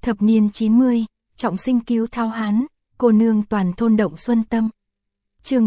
Thập niên 90, trọng sinh cứu Tháo Hán, cô nương toàn thôn động xuân tâm. Chương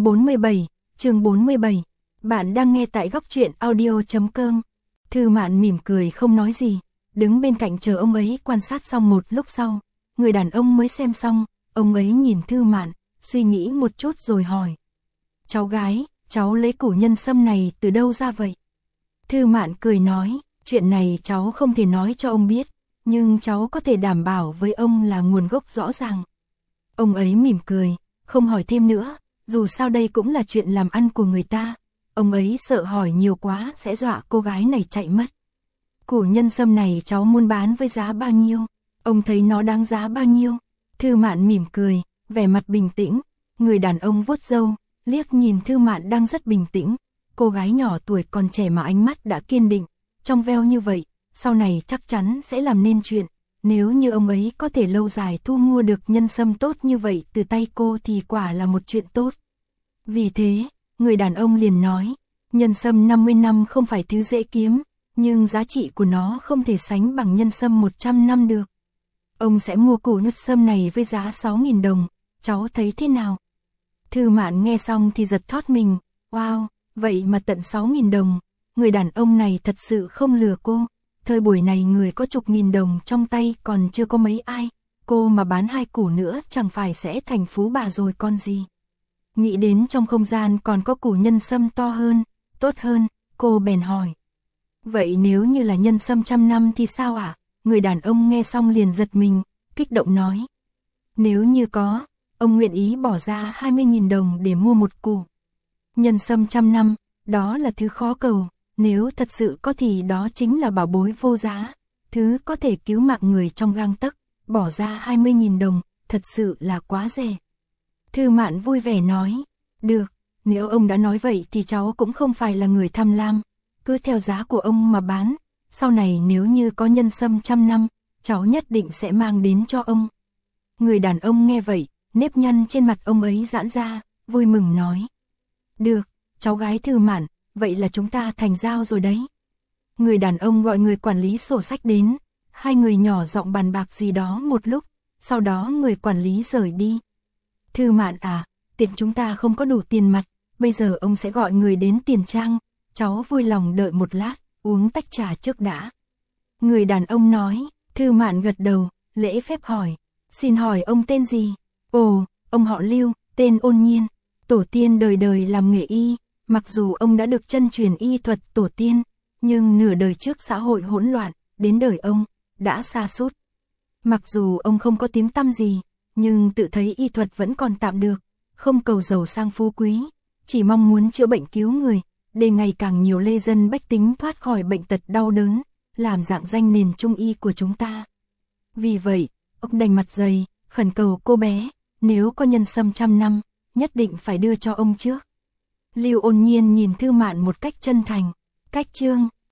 47. Bạn đang nghe tại góc truyện audio.com. Thư Mạn mỉm cười không nói gì, đứng bên cạnh chờ ông ấy quan sát xong một lúc sau. Người đàn ông mới xem xong, ông ấy nhìn Thư Mạn, suy nghĩ một chút rồi hỏi. Cháu gái, cháu lấy củ nhân sâm này từ đâu ra vậy? Thư Mạn cười nói, chuyện này cháu không thể nói cho ông biết, nhưng cháu có thể đảm bảo với ông là nguồn gốc rõ ràng. Ông ấy mỉm cười, không hỏi thêm nữa, dù sao đây cũng là chuyện làm ăn của người ta. Ông ấy sợ hỏi nhiều quá sẽ dọa cô gái này chạy mất. Củ nhân sâm này cháu muốn bán với giá bao nhiêu? Ông thấy nó đáng giá bao nhiêu? Thư Mạn mỉm cười, vẻ mặt bình tĩnh. Người đàn ông vuốt râu, liếc nhìn Thư Mạn đang rất bình tĩnh. Cô gái nhỏ tuổi còn trẻ mà ánh mắt đã kiên định, trong veo như vậy, sau này chắc chắn sẽ làm nên chuyện. Nếu như ông ấy có thể lâu dài thu mua được nhân sâm tốt như vậy từ tay cô thì quả là một chuyện tốt. Vì thế, người đàn ông liền nói, nhân sâm 50 năm không phải thứ dễ kiếm, nhưng giá trị của nó không thể sánh bằng nhân sâm 100 năm được. Ông sẽ mua củ nhân sâm này với giá 6.000 đồng, cháu thấy thế nào? Thư Mạn nghe xong thì giật thót mình, wow, vậy mà tận 6.000 đồng, người đàn ông này thật sự không lừa cô. Thời buổi này người có chục nghìn đồng trong tay còn chưa có mấy ai, cô mà bán 2 củ nữa chẳng phải sẽ thành phú bà rồi con gì. Nghĩ đến trong không gian còn có củ nhân sâm to hơn, tốt hơn, cô bèn hỏi. Vậy nếu như là nhân sâm 100 năm thì sao ạ? Người đàn ông nghe xong liền giật mình, kích động nói. Nếu như có, ông nguyện ý bỏ ra 20.000 đồng để mua một củ. Nhân sâm 100 năm, đó là thứ khó cầu. Nếu thật sự có thì đó chính là bảo bối vô giá, thứ có thể cứu mạng người trong gang tấc, bỏ ra 20.000 đồng, thật sự là quá rẻ. Thư Mạn vui vẻ nói, được, nếu ông đã nói vậy thì cháu cũng không phải là người tham lam, cứ theo giá của ông mà bán, sau này nếu như có nhân sâm 100 năm, cháu nhất định sẽ mang đến cho ông. Người đàn ông nghe vậy, nếp nhăn trên mặt ông ấy giãn ra, vui mừng nói. Được, cháu gái Thư Mạn, vậy là chúng ta thành giao rồi đấy. Người đàn ông gọi người quản lý sổ sách đến, hai người nhỏ giọng bàn bạc gì đó một lúc, sau đó người quản lý rời đi. Thư Mạn à, tiệm chúng ta không có đủ tiền mặt, bây giờ ông sẽ gọi người đến tiền trang, cháu vui lòng đợi một lát, uống tách trà trước đã. Người đàn ông nói, Thư Mạn gật đầu, lễ phép hỏi, xin hỏi ông tên gì? Ồ, ông họ Lưu, tên Ôn Nhiên, tổ tiên đời đời làm nghề y. Mặc dù ông đã được chân truyền y thuật tổ tiên, nhưng nửa đời trước xã hội hỗn loạn, đến đời ông, đã sa sút. Mặc dù ông không có tiếng tăm gì, nhưng tự thấy y thuật vẫn còn tạm được, không cầu giàu sang phú quý, chỉ mong muốn chữa bệnh cứu người, để ngày càng nhiều lê dân bách tính thoát khỏi bệnh tật đau đớn, làm rạng danh nền trung y của chúng ta. Vì vậy, ông đành mặt dày, khẩn cầu cô bé, nếu có nhân sâm 100 năm, nhất định phải đưa cho ông trước. Lưu Ôn Nhiên nhìn Thư Mạn một cách chân thành. Cách chương